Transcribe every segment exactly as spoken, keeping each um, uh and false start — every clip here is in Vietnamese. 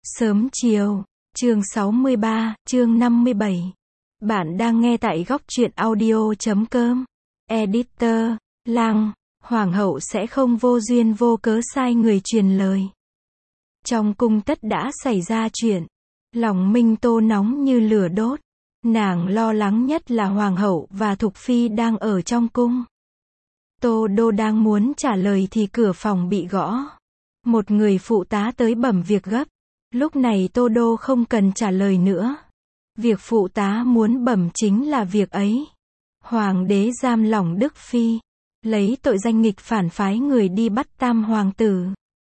Sớm chiều, chương sáu mươi ba, chương năm mươi bảy. Bạn đang nghe tại góc truyện audio chấm com. Editor, Lăng, Hoàng hậu sẽ không vô duyên vô cớ sai người truyền lời. Trong cung tất đã xảy ra chuyện. Lòng Minh Tô nóng như lửa đốt. Nàng lo lắng nhất là Hoàng hậu và Thục Phi đang ở trong cung. Tô Đô đang muốn trả lời thì cửa phòng bị gõ. Một người phụ tá tới bẩm việc gấp. Lúc này Tô Đô không cần trả lời nữa. Việc phụ tá muốn bẩm chính là việc ấy. Hoàng đế giam lỏng Đức Phi. Lấy tội danh nghịch phản phái người đi bắt Tam Hoàng tử.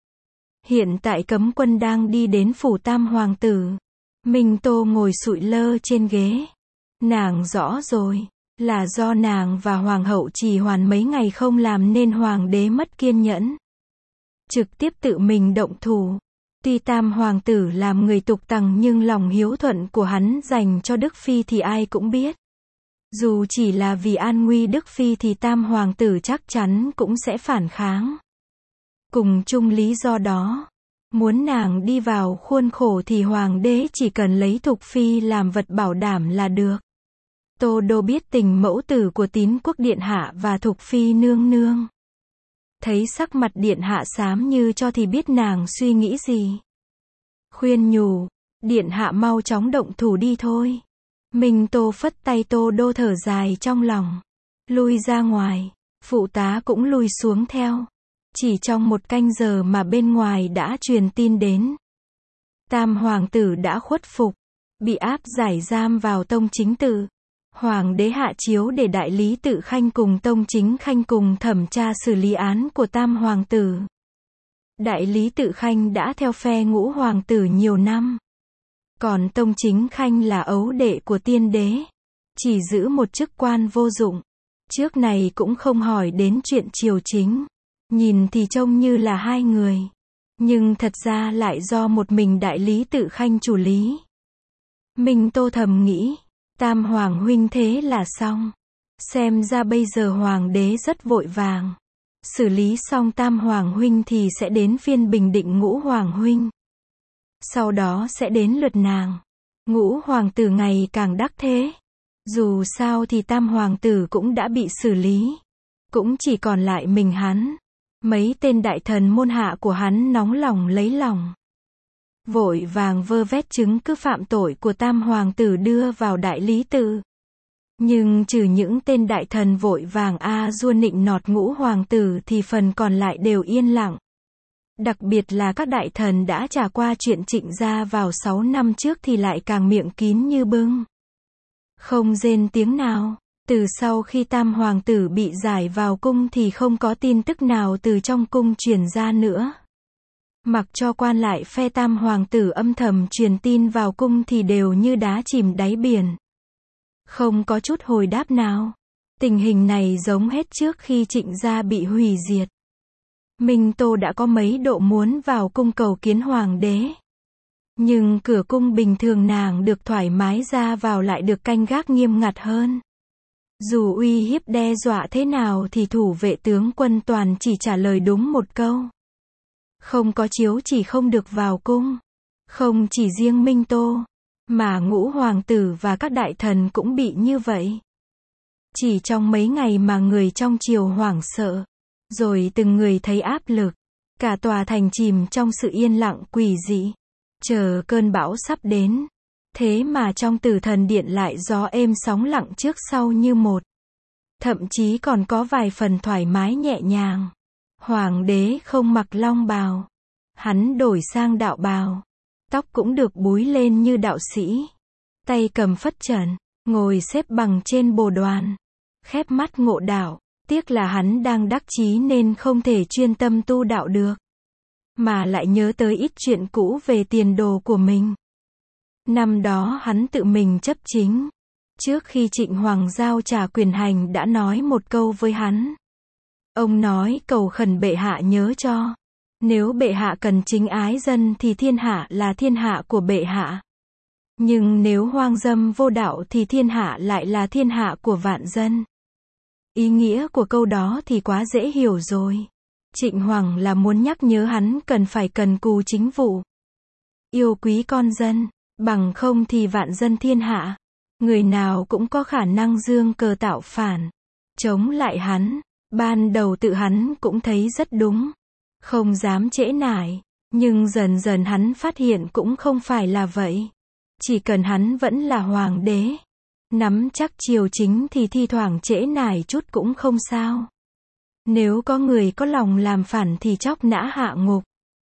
Hiện tại cấm quân đang đi đến phủ Tam Hoàng tử. Minh Tô ngồi sụi lơ trên ghế. Nàng rõ rồi. Là do nàng và Hoàng hậu trì hoãn mấy ngày không làm nên Hoàng đế mất kiên nhẫn. Trực tiếp tự mình động thủ. Tuy Tam Hoàng tử làm người tục tằng nhưng lòng hiếu thuận của hắn dành cho Đức Phi thì ai cũng biết. Dù chỉ là vì an nguy Đức Phi thì Tam Hoàng tử chắc chắn cũng sẽ phản kháng. Cùng chung lý do đó, muốn nàng đi vào khuôn khổ thì Hoàng đế chỉ cần lấy Thục Phi làm vật bảo đảm là được. Tô Đô biết tình mẫu tử của Tín Quốc Điện Hạ và Thục Phi nương nương. Thấy sắc mặt Điện Hạ xám như cho thì biết nàng suy nghĩ gì. Khuyên nhủ, Điện Hạ mau chóng động thủ đi thôi. Minh Tô phất tay, Tô Đô thở dài trong lòng. Lui ra ngoài, phụ tá cũng lui xuống theo. Chỉ trong một canh giờ mà bên ngoài đã truyền tin đến. Tam Hoàng tử đã khuất phục, bị áp giải giam vào Tông Chính Tự. Hoàng đế hạ chiếu để đại lý Tự Khanh cùng Tông Chính Khanh cùng thẩm tra xử lý án của Tam Hoàng tử. Đại lý Tự Khanh đã theo phe Ngũ Hoàng tử nhiều năm. Còn Tông Chính Khanh là ấu đệ của tiên đế. Chỉ giữ một chức quan vô dụng. Trước này cũng không hỏi đến chuyện triều chính. Nhìn thì trông như là hai người. Nhưng thật ra lại do một mình đại lý Tự Khanh chủ lý. Minh Tô thầm nghĩ. Tam Hoàng huynh thế là xong. Xem ra bây giờ Hoàng đế rất vội vàng. Xử lý xong Tam Hoàng huynh thì sẽ đến phiên bình định Ngũ Hoàng huynh. Sau đó sẽ đến lượt nàng. Ngũ Hoàng tử ngày càng đắc thế. Dù sao thì Tam Hoàng tử cũng đã bị xử lý. Cũng chỉ còn lại mình hắn. Mấy tên đại thần môn hạ của hắn nóng lòng lấy lòng. Vội vàng vơ vét chứng cứ phạm tội của Tam Hoàng tử đưa vào đại lý Tự. Nhưng trừ những tên đại thần vội vàng a dua nịnh nọt Ngũ Hoàng tử thì phần còn lại đều yên lặng. Đặc biệt là các đại thần đã trải qua chuyện Trịnh gia vào sáu năm trước thì lại càng miệng kín như bưng. Không rên tiếng nào. Từ sau khi Tam Hoàng tử bị giải vào cung thì không có tin tức nào từ trong cung truyền ra nữa. Mặc cho quan lại phe Tam Hoàng tử âm thầm truyền tin vào cung thì đều như đá chìm đáy biển. Không có chút hồi đáp nào. Tình hình này giống hết trước khi Trịnh gia bị hủy diệt. Minh Tô đã có mấy độ muốn vào cung cầu kiến Hoàng đế. Nhưng cửa cung bình thường nàng được thoải mái ra vào lại được canh gác nghiêm ngặt hơn. Dù uy hiếp đe dọa thế nào thì thủ vệ tướng quân toàn chỉ trả lời đúng một câu. Không có chiếu chỉ không được vào cung. Không chỉ riêng Minh Tô, mà Ngũ Hoàng tử và các đại thần cũng bị như vậy. Chỉ trong mấy ngày mà người trong triều hoảng sợ. Rồi từng người thấy áp lực. Cả tòa thành chìm trong sự yên lặng quỷ dị. Chờ cơn bão sắp đến. Thế mà trong Tử Thần Điện lại gió êm sóng lặng trước sau như một. Thậm chí còn có vài phần thoải mái nhẹ nhàng. Hoàng đế không mặc long bào. Hắn đổi sang đạo bào. Tóc cũng được búi lên như đạo sĩ. Tay cầm phất trần. Ngồi xếp bằng trên bồ đoàn. Khép mắt ngộ đạo. Tiếc là hắn đang đắc chí nên không thể chuyên tâm tu đạo được. Mà lại nhớ tới ít chuyện cũ về tiền đồ của mình. Năm đó hắn tự mình chấp chính. Trước khi Trịnh Hoàng giao trả quyền hành đã nói một câu với hắn. Ông nói cầu khẩn bệ hạ nhớ cho. Nếu bệ hạ cần chính ái dân thì thiên hạ là thiên hạ của bệ hạ. Nhưng nếu hoang dâm vô đạo thì thiên hạ lại là thiên hạ của vạn dân. Ý nghĩa của câu đó thì quá dễ hiểu rồi. Trịnh Hoàng là muốn nhắc nhớ hắn cần phải cần cù chính vụ. yêu quý con dân, bằng không thì vạn dân thiên hạ, người nào cũng có khả năng giương cờ tạo phản, chống lại hắn. Ban đầu tự hắn cũng thấy rất đúng, không dám trễ nải, nhưng dần dần hắn phát hiện cũng không phải là vậy. Chỉ cần hắn vẫn là hoàng đế, nắm chắc triều chính thì thi thoảng trễ nải chút cũng không sao. Nếu có người có lòng làm phản thì chóc nã hạ ngục,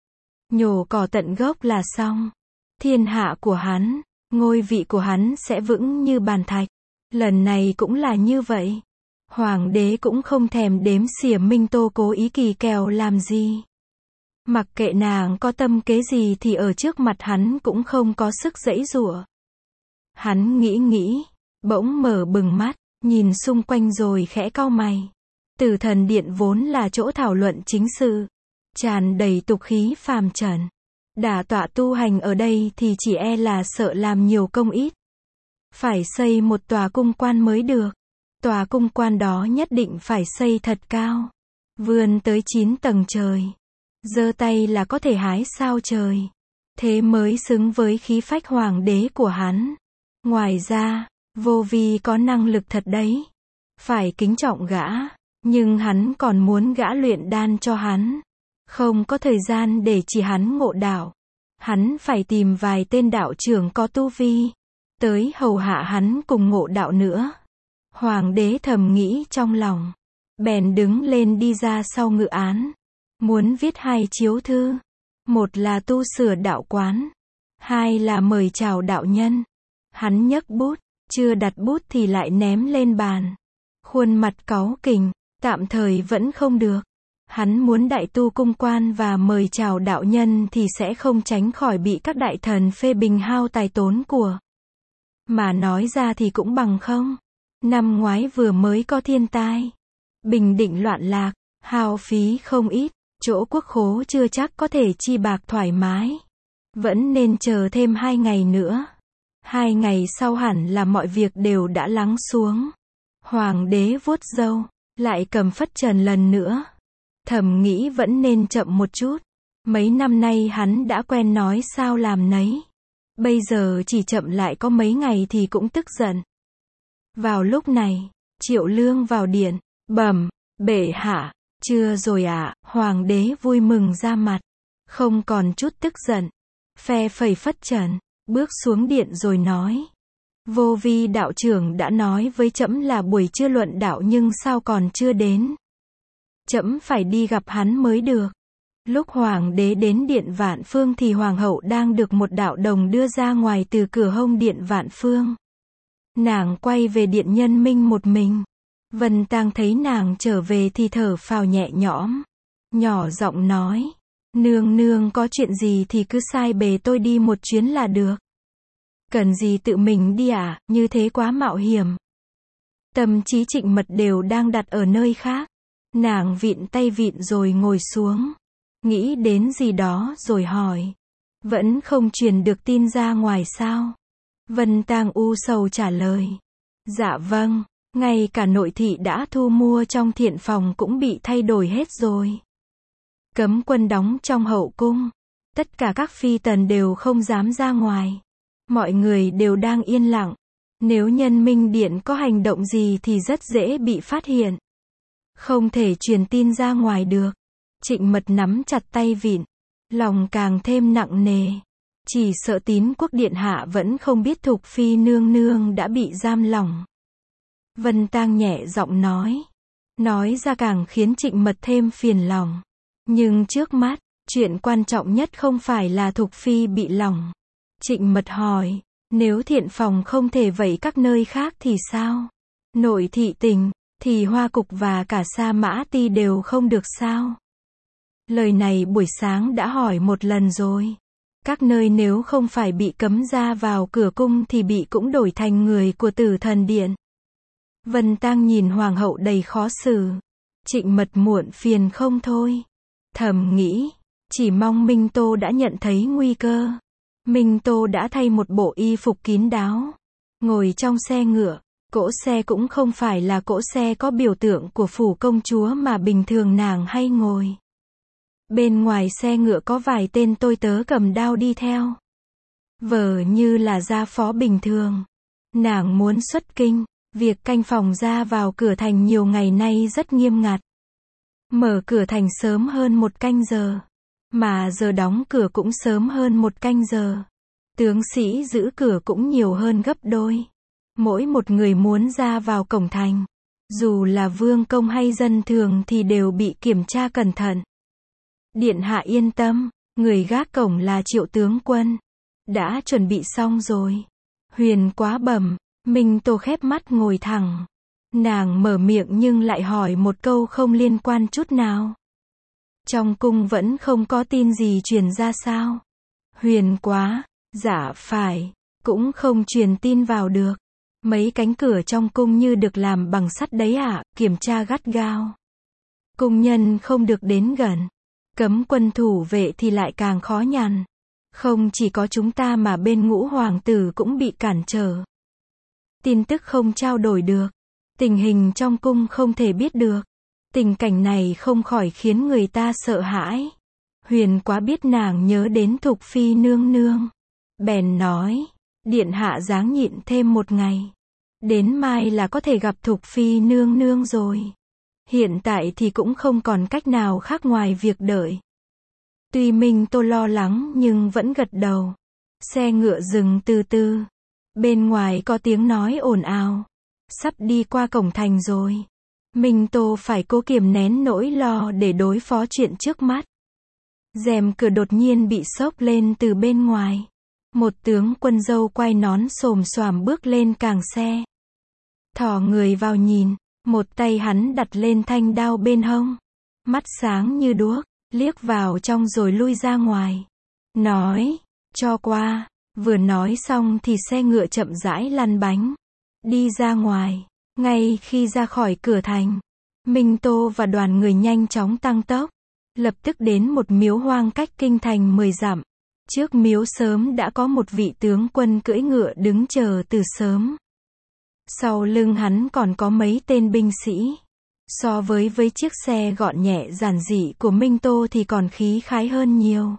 nhổ cỏ tận gốc là xong. Thiên hạ của hắn, ngôi vị của hắn sẽ vững như bàn thạch. Lần này cũng là như vậy. Hoàng đế cũng không thèm đếm xỉa Minh Tô cố ý kỳ kèo làm gì. Mặc kệ nàng có tâm kế gì thì ở trước mặt hắn cũng không có sức giãy giụa. Hắn nghĩ nghĩ, bỗng mở bừng mắt, nhìn xung quanh rồi khẽ cau mày. Tử Thần Điện vốn là chỗ thảo luận chính sự, tràn đầy tục khí phàm trần. Đả tọa tu hành ở đây thì chỉ e là sợ làm nhiều công ít. Phải xây một tòa cung quan mới được. Tòa cung quan đó nhất định phải xây thật cao, vươn tới chín tầng trời. Giơ tay là có thể hái sao trời. Thế mới xứng với khí phách hoàng đế của hắn. Ngoài ra, Vô Vi có năng lực thật đấy. Phải kính trọng gã, nhưng hắn còn muốn gã luyện đan cho hắn. Không có thời gian để chỉ hắn ngộ đạo. Hắn phải tìm vài tên đạo trưởng có tu vi, tới hầu hạ hắn cùng ngộ đạo nữa. Hoàng đế thầm nghĩ trong lòng, bèn đứng lên đi ra sau ngự án, muốn viết hai chiếu thư, một là tu sửa đạo quán, hai là mời chào đạo nhân. Hắn nhấc bút, chưa đặt bút thì lại ném lên bàn, khuôn mặt cáu kỉnh, tạm thời vẫn không được. Hắn muốn đại tu cung quan và mời chào đạo nhân thì sẽ không tránh khỏi bị các đại thần phê bình hao tài tốn của. Mà nói ra thì cũng bằng không. Năm ngoái vừa mới có thiên tai, Bình Định loạn lạc, hao phí không ít, chỗ quốc khố chưa chắc có thể chi bạc thoải mái. Vẫn nên chờ thêm hai ngày nữa. Hai ngày sau hẳn là mọi việc đều đã lắng xuống. Hoàng đế vuốt râu, lại cầm phất trần lần nữa. Thầm nghĩ vẫn nên chậm một chút. Mấy năm nay hắn đã quen nói sao làm nấy. Bây giờ chỉ chậm lại có mấy ngày thì cũng tức giận. Vào lúc này, Triệu Lương vào điện, bẩm, bệ hạ, chưa rồi ạ. À? Hoàng đế vui mừng ra mặt, không còn chút tức giận, phe phẩy phất trần, bước xuống điện rồi nói. Vô Vi đạo trưởng đã nói với trẫm là buổi trưa luận đạo nhưng sao còn chưa đến. Trẫm phải đi gặp hắn mới được. Lúc hoàng đế đến điện Vạn Phương thì hoàng hậu đang được một đạo đồng đưa ra ngoài từ cửa hông điện Vạn Phương. Nàng quay về điện Nhân Minh một mình. Vân Tang thấy nàng trở về thì thở phào nhẹ nhõm, nhỏ giọng nói, nương nương có chuyện gì thì cứ sai bề tôi đi một chuyến là được. Cần gì tự mình đi à, như thế quá mạo hiểm. Tâm trí Trịnh Mật đều đang đặt ở nơi khác. Nàng vịn tay vịn rồi ngồi xuống, nghĩ đến gì đó rồi hỏi, vẫn không truyền được tin ra ngoài sao? Vân Tang u sầu trả lời, dạ vâng, ngay cả nội thị đã thu mua trong thiện phòng cũng bị thay đổi hết rồi. Cấm quân đóng trong hậu cung, tất cả các phi tần đều không dám ra ngoài. Mọi người đều đang yên lặng. Nếu Nhân Minh Điện có hành động gì thì rất dễ bị phát hiện. Không thể truyền tin ra ngoài được. Trịnh Mật nắm chặt tay vịn, lòng càng thêm nặng nề. Chỉ sợ Tín Quốc điện hạ vẫn không biết Thục Phi nương nương đã bị giam lỏng. Vân Tang nhẹ giọng nói. Nói ra càng khiến Trịnh Mật thêm phiền lòng. Nhưng trước mắt, chuyện quan trọng nhất không phải là Thục Phi bị lỏng. Trịnh Mật hỏi, nếu thiện phòng không thể vậy các nơi khác thì sao? Nội thị tình, thì Hoa Cục và cả Sa Mã Ti đều không được sao? Lời này buổi sáng đã hỏi một lần rồi. Các nơi nếu không phải bị cấm ra vào cửa cung thì bị cũng đổi thành người của Tử Thần Điện. Vân Tang nhìn hoàng hậu đầy khó xử. Trịnh Mật muộn phiền không thôi. Thầm nghĩ, chỉ mong Minh Tô đã nhận thấy nguy cơ. Minh Tô đã thay một bộ y phục kín đáo, ngồi trong xe ngựa. Cỗ xe cũng không phải là cỗ xe có biểu tượng của phủ công chúa mà bình thường nàng hay ngồi. Bên ngoài xe ngựa có vài tên tôi tớ cầm đao đi theo. vờ như là gia phó bình thường. Nàng muốn xuất kinh, việc canh phòng ra vào cửa thành nhiều ngày nay rất nghiêm ngặt. Mở cửa thành sớm hơn một canh giờ, mà giờ đóng cửa cũng sớm hơn một canh giờ. Tướng sĩ giữ cửa cũng nhiều hơn gấp đôi. Mỗi một người muốn ra vào cổng thành, dù là vương công hay dân thường thì đều bị kiểm tra cẩn thận. Điện hạ yên tâm, người gác cổng là Triệu tướng quân. Đã chuẩn bị xong rồi. Huyền Quá bẩm. Minh Tô khép mắt ngồi thẳng. Nàng mở miệng nhưng lại hỏi một câu không liên quan chút nào. Trong cung vẫn không có tin gì truyền ra sao? Huyền Quá, dạ phải, cũng không truyền tin vào được. Mấy cánh cửa trong cung như được làm bằng sắt đấy ạ, à, kiểm tra gắt gao. Cung nhân không được đến gần. Cấm quân thủ vệ thì lại càng khó nhằn. Không chỉ có chúng ta mà bên Ngũ hoàng tử cũng bị cản trở. Tin tức không trao đổi được. Tình hình trong cung không thể biết được. Tình cảnh này không khỏi khiến người ta sợ hãi. Huyền Quá biết nàng nhớ đến Thục Phi nương nương. Bèn nói, điện hạ ráng nhịn thêm một ngày. Đến mai là có thể gặp Thục Phi nương nương rồi. Hiện tại thì cũng không còn cách nào khác ngoài việc đợi. Tuy Minh Tô lo lắng nhưng vẫn gật đầu. Xe ngựa dừng từ từ. Bên ngoài có tiếng nói ồn ào. Sắp đi qua cổng thành rồi. Minh Tô phải cố kiềm nén nỗi lo để đối phó chuyện trước mắt. Rèm cửa đột nhiên bị xốc lên từ bên ngoài. Một tướng quân dâu quai nón xồm xoàm bước lên càng xe. Thò người vào nhìn. Một tay hắn đặt lên thanh đao bên hông. Mắt sáng như đuốc, liếc vào trong rồi lui ra ngoài. Nói, cho qua. Vừa nói xong thì xe ngựa chậm rãi lăn bánh. Đi ra ngoài. Ngay khi ra khỏi cửa thành, Minh Tô và đoàn người nhanh chóng tăng tốc. Lập tức đến một miếu hoang cách kinh thành mười dặm. Trước miếu sớm đã có một vị tướng quân cưỡi ngựa đứng chờ từ sớm. Sau lưng hắn còn có mấy tên binh sĩ. So với với chiếc xe gọn nhẹ giản dị của Minh Tô thì còn khí khái hơn nhiều.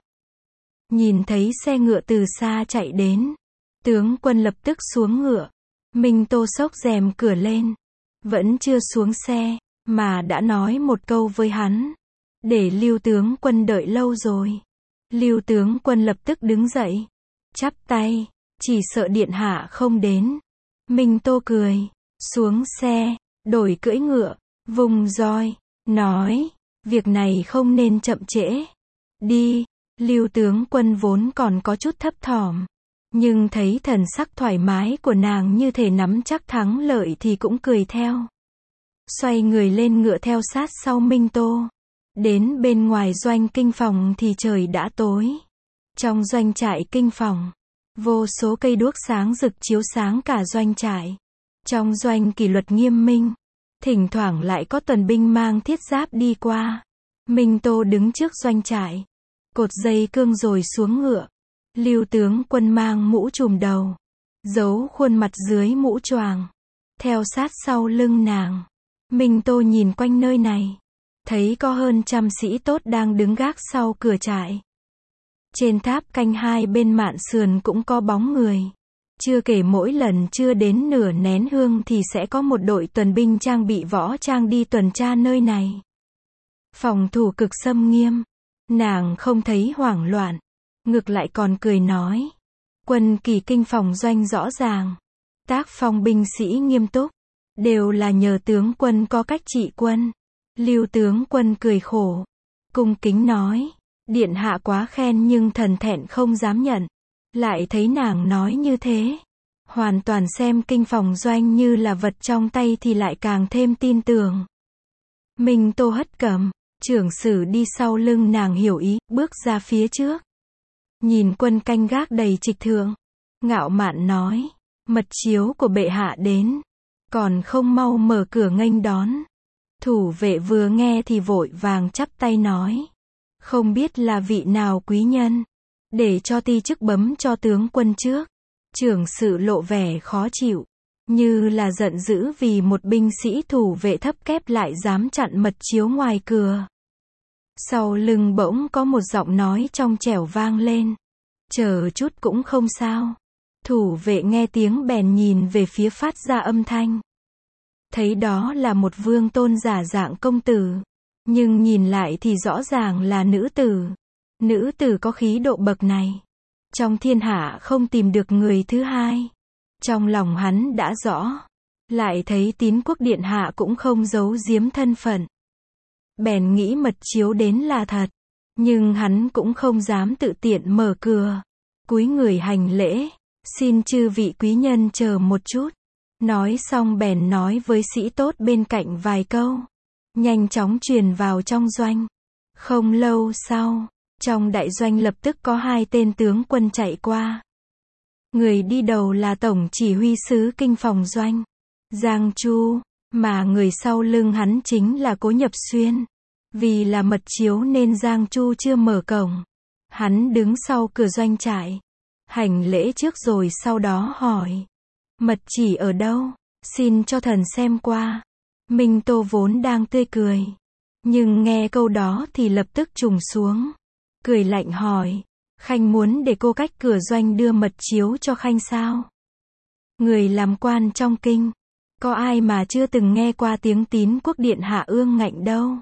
Nhìn thấy xe ngựa từ xa chạy đến, tướng quân lập tức xuống ngựa. Minh Tô xốc rèm cửa lên. Vẫn chưa xuống xe, mà đã nói một câu với hắn. Để Lưu tướng quân đợi lâu rồi. Lưu tướng quân lập tức đứng dậy. Chắp tay, chỉ sợ điện hạ không đến. Minh Tô cười, xuống xe, đổi cưỡi ngựa, vùng roi, nói, việc này không nên chậm trễ. Đi, Lưu tướng quân vốn còn có chút thấp thỏm. Nhưng thấy thần sắc thoải mái của nàng như thể nắm chắc thắng lợi thì cũng cười theo. Xoay người lên ngựa theo sát sau Minh Tô. Đến bên ngoài doanh kinh phòng thì trời đã tối. Trong doanh trại kinh phòng, vô số cây đuốc sáng rực chiếu sáng cả doanh trại. Trong doanh kỷ luật nghiêm minh. Thỉnh thoảng lại có tuần binh mang thiết giáp đi qua. Minh Tô đứng trước doanh trại. Cột dây cương rồi xuống ngựa. Lưu tướng quân mang mũ trùm đầu. Giấu khuôn mặt dưới mũ choàng. Theo sát sau lưng nàng. Minh Tô nhìn quanh nơi này. Thấy có hơn trăm sĩ tốt đang đứng gác sau cửa trại. Trên tháp canh hai bên mạn sườn cũng có bóng người. Chưa kể mỗi lần chưa đến nửa nén hương thì sẽ có một đội tuần binh trang bị võ trang đi tuần tra nơi này. Phòng thủ cực xâm nghiêm. Nàng không thấy hoảng loạn. Ngược lại còn cười nói. Quân kỳ kinh phòng doanh rõ ràng. Tác phong binh sĩ nghiêm túc. Đều là nhờ tướng quân có cách trị quân. Lưu tướng quân cười khổ. Cung kính nói. Điện hạ quá khen nhưng thần thẹn không dám nhận. Lại thấy nàng nói như thế. Hoàn toàn xem kinh phòng doanh như là vật trong tay thì lại càng thêm tin tưởng. Minh Tô hất cầm. Trưởng sử đi sau lưng nàng hiểu ý, bước ra phía trước. Nhìn quân canh gác đầy trịch thượng. Ngạo mạn nói. Mật chiếu của bệ hạ đến. Còn không mau mở cửa nghênh đón. Thủ vệ vừa nghe thì vội vàng chắp tay nói. Không biết là vị nào quý nhân. Để cho ti chức bấm cho tướng quân trước. Trưởng sử lộ vẻ khó chịu. Như là giận dữ vì một binh sĩ thủ vệ thấp kép lại dám chặn mật chiếu ngoài cửa. Sau lưng bỗng có một giọng nói trong trẻo vang lên. Chờ chút cũng không sao. Thủ vệ nghe tiếng bèn nhìn về phía phát ra âm thanh. Thấy đó là một vương tôn giả dạng công tử. Nhưng nhìn lại thì rõ ràng là nữ tử. Nữ tử có khí độ bậc này. Trong thiên hạ không tìm được người thứ hai. Trong lòng hắn đã rõ. Lại thấy Tín Quốc điện hạ cũng không giấu giếm thân phận. Bèn nghĩ mật chiếu đến là thật. Nhưng hắn cũng không dám tự tiện mở cửa. Cúi người hành lễ. Xin chư vị quý nhân chờ một chút. Nói xong bèn nói với sĩ tốt bên cạnh vài câu. Nhanh chóng truyền vào trong doanh. Không lâu sau, trong đại doanh lập tức có hai tên tướng quân chạy qua. Người đi đầu là tổng chỉ huy sứ kinh phòng doanh, Giang Chu, mà người sau lưng hắn chính là Cố Nhập Xuyên. Vì là mật chiếu nên Giang Chu chưa mở cổng. Hắn đứng sau cửa doanh trại. Hành lễ trước rồi sau đó hỏi. Mật chỉ ở đâu? Xin cho thần xem qua. Minh Tô vốn đang tươi cười. Nhưng nghe câu đó thì lập tức trùng xuống. Cười lạnh hỏi. Khanh muốn để cô cách cửa doanh đưa mật chiếu cho Khanh sao? Người làm quan trong kinh. Có ai mà chưa từng nghe qua tiếng Tín Quốc điện hạ ương ngạnh đâu.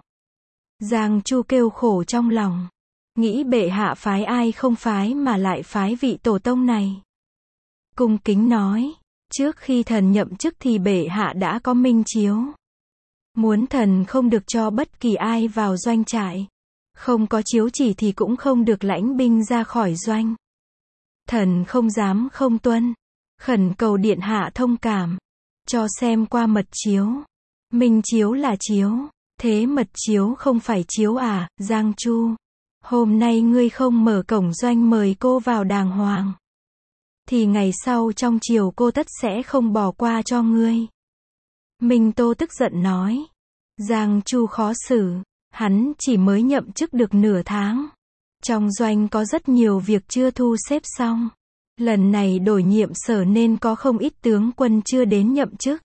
Giang Chu kêu khổ trong lòng. Nghĩ bệ hạ phái ai không phái mà lại phái vị tổ tông này. Cung kính nói. Trước khi thần nhậm chức thì bệ hạ đã có minh chiếu. Muốn thần không được cho bất kỳ ai vào doanh trại. Không có chiếu chỉ thì cũng không được lãnh binh ra khỏi doanh. Thần không dám không tuân. Khẩn cầu điện hạ thông cảm. Cho xem qua mật chiếu. Minh chiếu là chiếu. Thế mật chiếu không phải chiếu à, Giang Chu. Hôm nay ngươi không mở cổng doanh mời cô vào đàng hoàng. Thì ngày sau trong triều cô tất sẽ không bỏ qua cho ngươi. Minh Tô tức giận nói. Giang Chu khó xử. Hắn chỉ mới nhậm chức được nửa tháng. Trong doanh có rất nhiều việc chưa thu xếp xong. Lần này đổi nhiệm sở nên có không ít tướng quân chưa đến nhậm chức.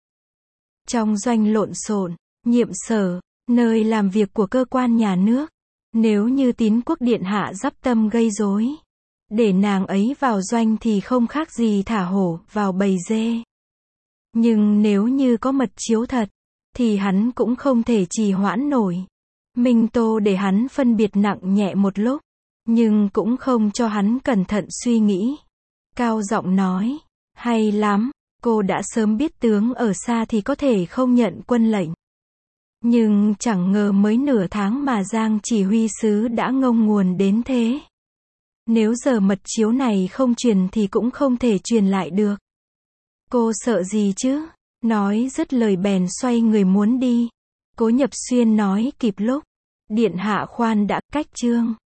Trong doanh lộn xộn, nhiệm sở, nơi làm việc của cơ quan nhà nước. Nếu như Tín Quốc điện hạ dắp tâm gây rối, để nàng ấy vào doanh thì không khác gì thả hổ vào bầy dê. Nhưng nếu như có mật chiếu thật, thì hắn cũng không thể trì hoãn nổi. Minh Tô để hắn phân biệt nặng nhẹ một lúc, nhưng cũng không cho hắn cẩn thận suy nghĩ. Cao giọng nói, hay lắm, cô đã sớm biết tướng ở xa thì có thể không nhận quân lệnh. Nhưng chẳng ngờ mới nửa tháng mà Giang chỉ huy sứ đã ngông nguồn đến thế. Nếu giờ mật chiếu này không truyền thì cũng không thể truyền lại được. Cô sợ gì chứ? Nói dứt lời bèn xoay người muốn đi. Cố Nhập Xuyên nói kịp lúc. Điện hạ khoan đã, cách chương.